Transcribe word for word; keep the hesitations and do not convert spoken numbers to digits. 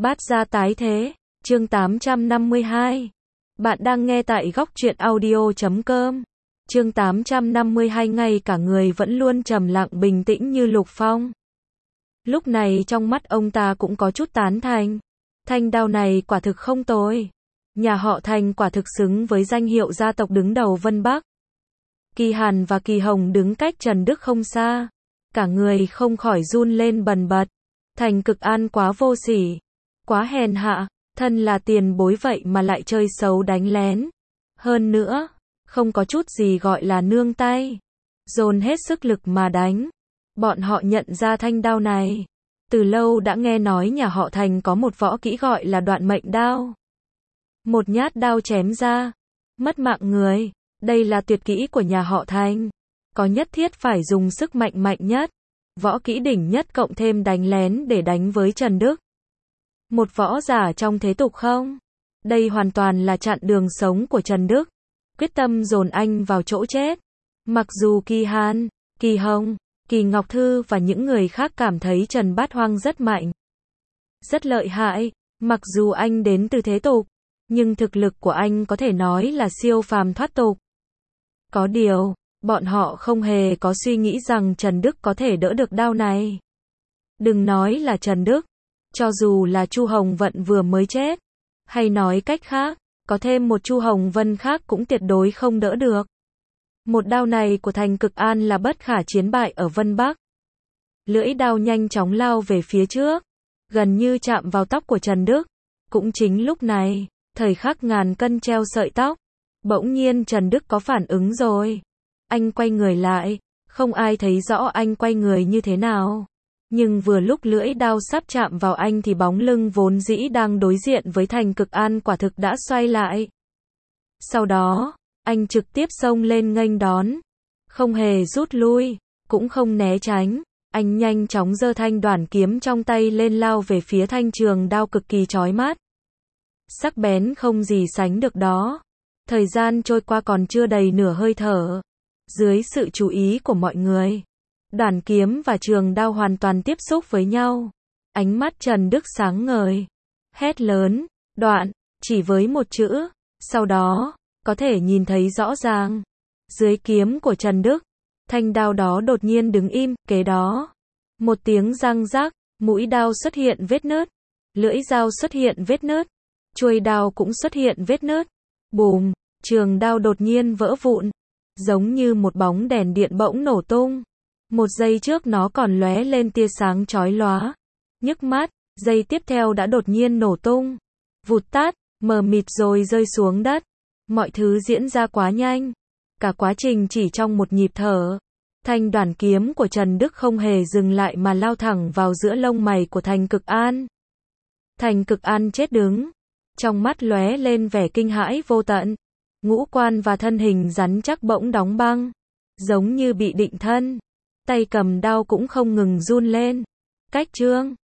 Bát gia tái thế, chương tám trăm năm mươi hai. Bạn đang nghe tại góc truyện audio chấm com. Chương tám trăm năm mươi hai, ngay cả người vẫn luôn trầm lặng bình tĩnh như Lục Phong. Lúc này trong mắt ông ta cũng có chút tán thành. Thanh đao này quả thực không tồi. Nhà họ Thành quả thực xứng với danh hiệu gia tộc đứng đầu Vân Bắc. Kỳ Hàn và Kỳ Hồng đứng cách Trần Đức không xa. Cả người không khỏi run lên bần bật. Thành Cực An quá vô sỉ, quá hèn hạ, thân là tiền bối vậy mà lại chơi xấu đánh lén. Hơn nữa, không có chút gì gọi là nương tay. Dồn hết sức lực mà đánh. Bọn họ nhận ra thanh đao này. Từ lâu đã nghe nói nhà họ Thành có một võ kỹ gọi là đoạn mệnh đao. Một nhát đao chém ra, mất mạng người. Đây là tuyệt kỹ của nhà họ Thành. Có nhất thiết phải dùng sức mạnh mạnh nhất. Võ kỹ đỉnh nhất cộng thêm đánh lén để đánh với Trần Đức. Một võ giả trong thế tục không? Đây hoàn toàn là chặn đường sống của Trần Đức. Quyết tâm dồn anh vào chỗ chết. Mặc dù Kỳ Hàn, Kỳ Hồng, Kỳ Ngọc Thư và những người khác cảm thấy Trần Bát Hoang rất mạnh, rất lợi hại, mặc dù anh đến từ thế tục, nhưng thực lực của anh có thể nói là siêu phàm thoát tục. Có điều, bọn họ không hề có suy nghĩ rằng Trần Đức có thể đỡ được đao này. Đừng nói là Trần Đức, cho dù là Chu Hồng Vận vừa mới chết, hay nói cách khác, có thêm một Chu Hồng Vân khác cũng tuyệt đối không đỡ được. Một đao này của Thành Cực An là bất khả chiến bại ở Vân Bắc. Lưỡi đao nhanh chóng lao về phía trước, gần như chạm vào tóc của Trần Đức. Cũng chính lúc này, thời khắc ngàn cân treo sợi tóc, bỗng nhiên Trần Đức có phản ứng rồi. Anh quay người lại, không ai thấy rõ anh quay người như thế nào. Nhưng vừa lúc lưỡi đao sắp chạm vào anh thì bóng lưng vốn dĩ đang đối diện với Thành Cực An quả thực đã xoay lại. Sau đó, anh trực tiếp xông lên nghênh đón. Không hề rút lui, cũng không né tránh. Anh nhanh chóng giơ thanh đoản kiếm trong tay lên lao về phía thanh trường đao cực kỳ chói mắt. Sắc bén không gì sánh được đó. Thời gian trôi qua còn chưa đầy nửa hơi thở. Dưới sự chú ý của mọi người, đoản kiếm và trường đao hoàn toàn tiếp xúc với nhau. Ánh mắt Trần Đức sáng ngời, hét lớn, đoạn, chỉ với một chữ. Sau đó, có thể nhìn thấy rõ ràng, dưới kiếm của Trần Đức, thanh đao đó đột nhiên đứng im. Kế đó, một tiếng răng rắc, mũi đao xuất hiện vết nứt, lưỡi dao xuất hiện vết nứt, chuôi đao cũng xuất hiện vết nứt. Bùm, trường đao đột nhiên vỡ vụn, giống như một bóng đèn điện bỗng nổ tung. Một giây trước nó còn lóe lên tia sáng chói lóa, nhức mắt, giây tiếp theo đã đột nhiên nổ tung, vụt tắt, mờ mịt rồi rơi xuống đất. Mọi thứ diễn ra quá nhanh, cả quá trình chỉ trong một nhịp thở. Thanh đoản kiếm của Trần Đức không hề dừng lại mà lao thẳng vào giữa lông mày của Thành Cực An. Thành Cực An chết đứng, trong mắt lóe lên vẻ kinh hãi vô tận. Ngũ quan và thân hình rắn chắc bỗng đóng băng, giống như bị định thân. Tay cầm đao cũng không ngừng run lên. Cách chương